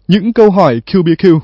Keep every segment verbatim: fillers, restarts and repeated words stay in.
Những câu hỏi Q B Q.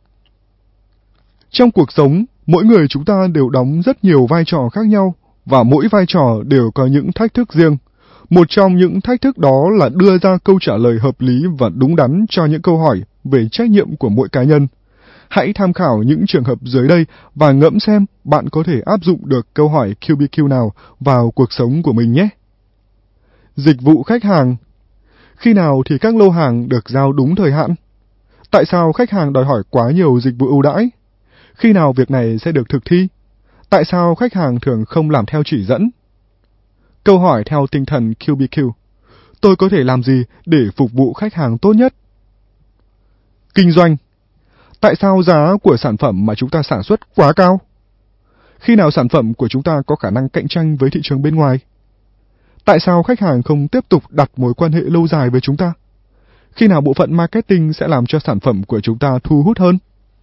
Trong cuộc sống, mỗi người chúng ta đều đóng rất nhiều vai trò khác nhau, và mỗi vai trò đều có những thách thức riêng. Một trong những thách thức đó là đưa ra câu trả lời hợp lý và đúng đắn cho những câu hỏi về trách nhiệm của mỗi cá nhân. Hãy tham khảo những trường hợp dưới đây và ngẫm xem bạn có thể áp dụng được câu hỏi Q B Q nào vào cuộc sống của mình nhé. Dịch vụ khách hàng. Khi nào thì các lô hàng được giao đúng thời hạn? Tại sao khách hàng đòi hỏi quá nhiều dịch vụ ưu đãi? Khi nào việc này sẽ được thực thi? Tại sao khách hàng thường không làm theo chỉ dẫn? Câu hỏi theo tinh thần Q B Q. Tôi có thể làm gì để phục vụ khách hàng tốt nhất? Kinh doanh. Tại sao giá của sản phẩm mà chúng ta sản xuất quá cao? Khi nào sản phẩm của chúng ta có khả năng cạnh tranh với thị trường bên ngoài? Tại sao khách hàng không tiếp tục đặt mối quan hệ lâu dài với chúng ta? Khi nào bộ phận marketing sẽ làm cho sản phẩm của chúng ta thu hút hơn?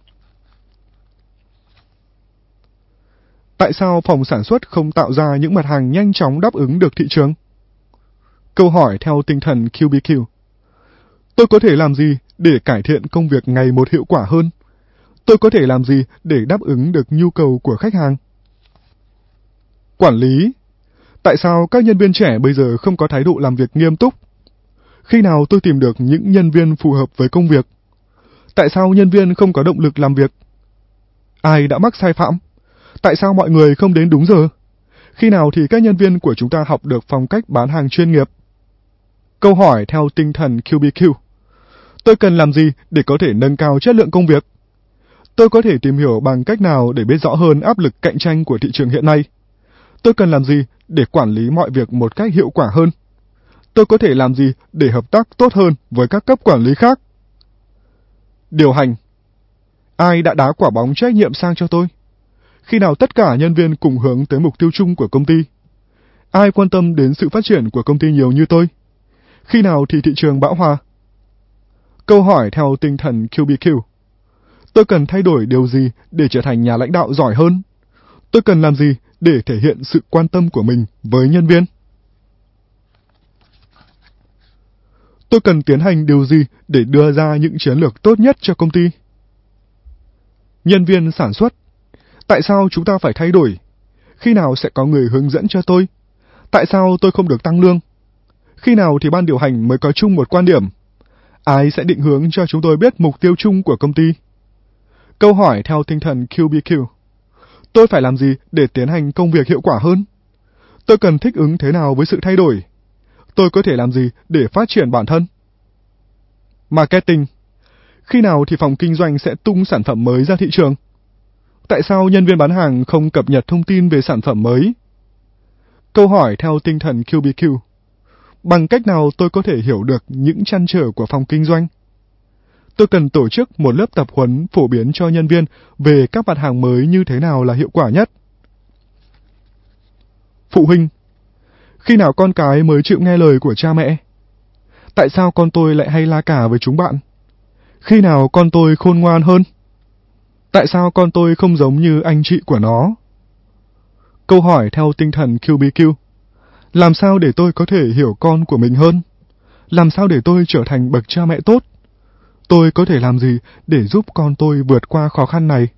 Tại sao phòng sản xuất không tạo ra những mặt hàng nhanh chóng đáp ứng được thị trường? Câu hỏi theo tinh thần Q B Q. Tôi có thể làm gì để cải thiện công việc ngày một hiệu quả hơn? Tôi có thể làm gì để đáp ứng được nhu cầu của khách hàng? Quản lý. Tại sao các nhân viên trẻ bây giờ không có thái độ làm việc nghiêm túc? Khi nào tôi tìm được những nhân viên phù hợp với công việc? Tại sao nhân viên không có động lực làm việc? Ai đã mắc sai phạm? Tại sao mọi người không đến đúng giờ? Khi nào thì các nhân viên của chúng ta học được phong cách bán hàng chuyên nghiệp? Câu hỏi theo tinh thần Q B Q. Tôi cần làm gì để có thể nâng cao chất lượng công việc? Tôi có thể tìm hiểu bằng cách nào để biết rõ hơn áp lực cạnh tranh của thị trường hiện nay? Tôi cần làm gì để quản lý mọi việc một cách hiệu quả hơn? Tôi có thể làm gì để hợp tác tốt hơn với các cấp quản lý khác? Điều hành. Ai đã đá quả bóng trách nhiệm sang cho tôi? Khi nào tất cả nhân viên cùng hướng tới mục tiêu chung của công ty? Ai quan tâm đến sự phát triển của công ty nhiều như tôi? Khi nào thì thị trường bão hòa? Câu hỏi theo tinh thần Q B Q. Tôi cần thay đổi điều gì để trở thành nhà lãnh đạo giỏi hơn? Tôi cần làm gì để thể hiện sự quan tâm của mình với nhân viên? Tôi cần tiến hành điều gì để đưa ra những chiến lược tốt nhất cho công ty? Nhân viên sản xuất. Tại sao chúng ta phải thay đổi? Khi nào sẽ có người hướng dẫn cho tôi? Tại sao tôi không được tăng lương? Khi nào thì ban điều hành mới có chung một quan điểm? Ai sẽ định hướng cho chúng tôi biết mục tiêu chung của công ty? Câu hỏi theo tinh thần Q B Q. Tôi phải làm gì để tiến hành công việc hiệu quả hơn? Tôi cần thích ứng thế nào với sự thay đổi? Tôi có thể làm gì để phát triển bản thân? Marketing. Khi nào thì phòng kinh doanh sẽ tung sản phẩm mới ra thị trường? Tại sao nhân viên bán hàng không cập nhật thông tin về sản phẩm mới? Câu hỏi theo tinh thần Q B Q. Bằng cách nào tôi có thể hiểu được những trăn trở của phòng kinh doanh? Tôi cần tổ chức một lớp tập huấn phổ biến cho nhân viên về các mặt hàng mới như thế nào là hiệu quả nhất. Phụ huynh. Khi nào con cái mới chịu nghe lời của cha mẹ? Tại sao con tôi lại hay la cà với chúng bạn? Khi nào con tôi khôn ngoan hơn? Tại sao con tôi không giống như anh chị của nó? Câu hỏi theo tinh thần Q B Q. Làm sao để tôi có thể hiểu con của mình hơn? Làm sao để tôi trở thành bậc cha mẹ tốt? Tôi có thể làm gì để giúp con tôi vượt qua khó khăn này?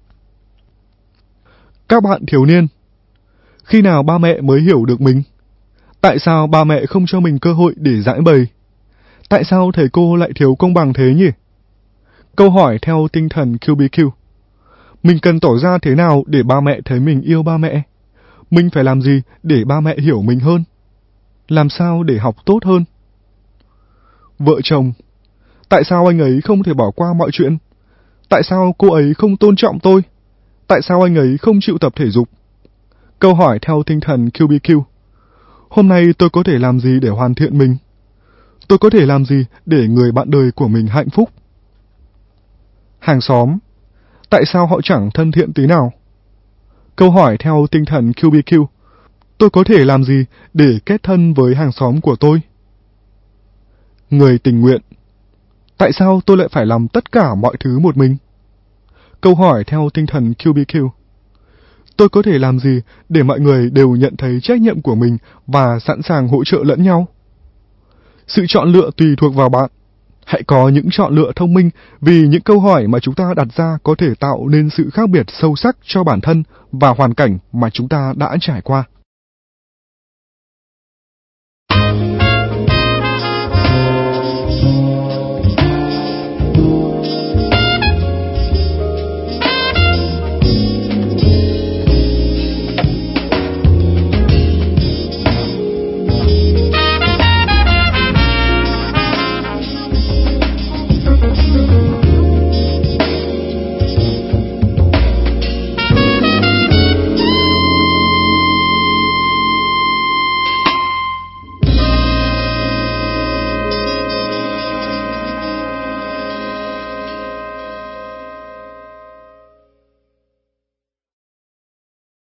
Các bạn thiếu niên. Khi nào ba mẹ mới hiểu được mình? Tại sao ba mẹ không cho mình cơ hội để giải bày? Tại sao thầy cô lại thiếu công bằng thế nhỉ? Câu hỏi theo tinh thần Q B Q. Mình cần tỏ ra thế nào để ba mẹ thấy mình yêu ba mẹ? Mình phải làm gì để ba mẹ hiểu mình hơn? Làm sao để học tốt hơn? Vợ chồng. Tại sao anh ấy không thể bỏ qua mọi chuyện? Tại sao cô ấy không tôn trọng tôi? Tại sao anh ấy không chịu tập thể dục? Câu hỏi theo tinh thần Q B Q. Hôm nay tôi có thể làm gì để hoàn thiện mình? Tôi có thể làm gì để người bạn đời của mình hạnh phúc? Hàng xóm. Tại sao họ chẳng thân thiện tí nào? Câu hỏi theo tinh thần Q B Q. Tôi có thể làm gì để kết thân với hàng xóm của tôi? Người tình nguyện. Tại sao tôi lại phải làm tất cả mọi thứ một mình? Câu hỏi theo tinh thần Q B Q. Tôi có thể làm gì để mọi người đều nhận thấy trách nhiệm của mình và sẵn sàng hỗ trợ lẫn nhau? Sự chọn lựa tùy thuộc vào bạn. Hãy có những chọn lựa thông minh vì những câu hỏi mà chúng ta đặt ra có thể tạo nên sự khác biệt sâu sắc cho bản thân và hoàn cảnh mà chúng ta đã trải qua.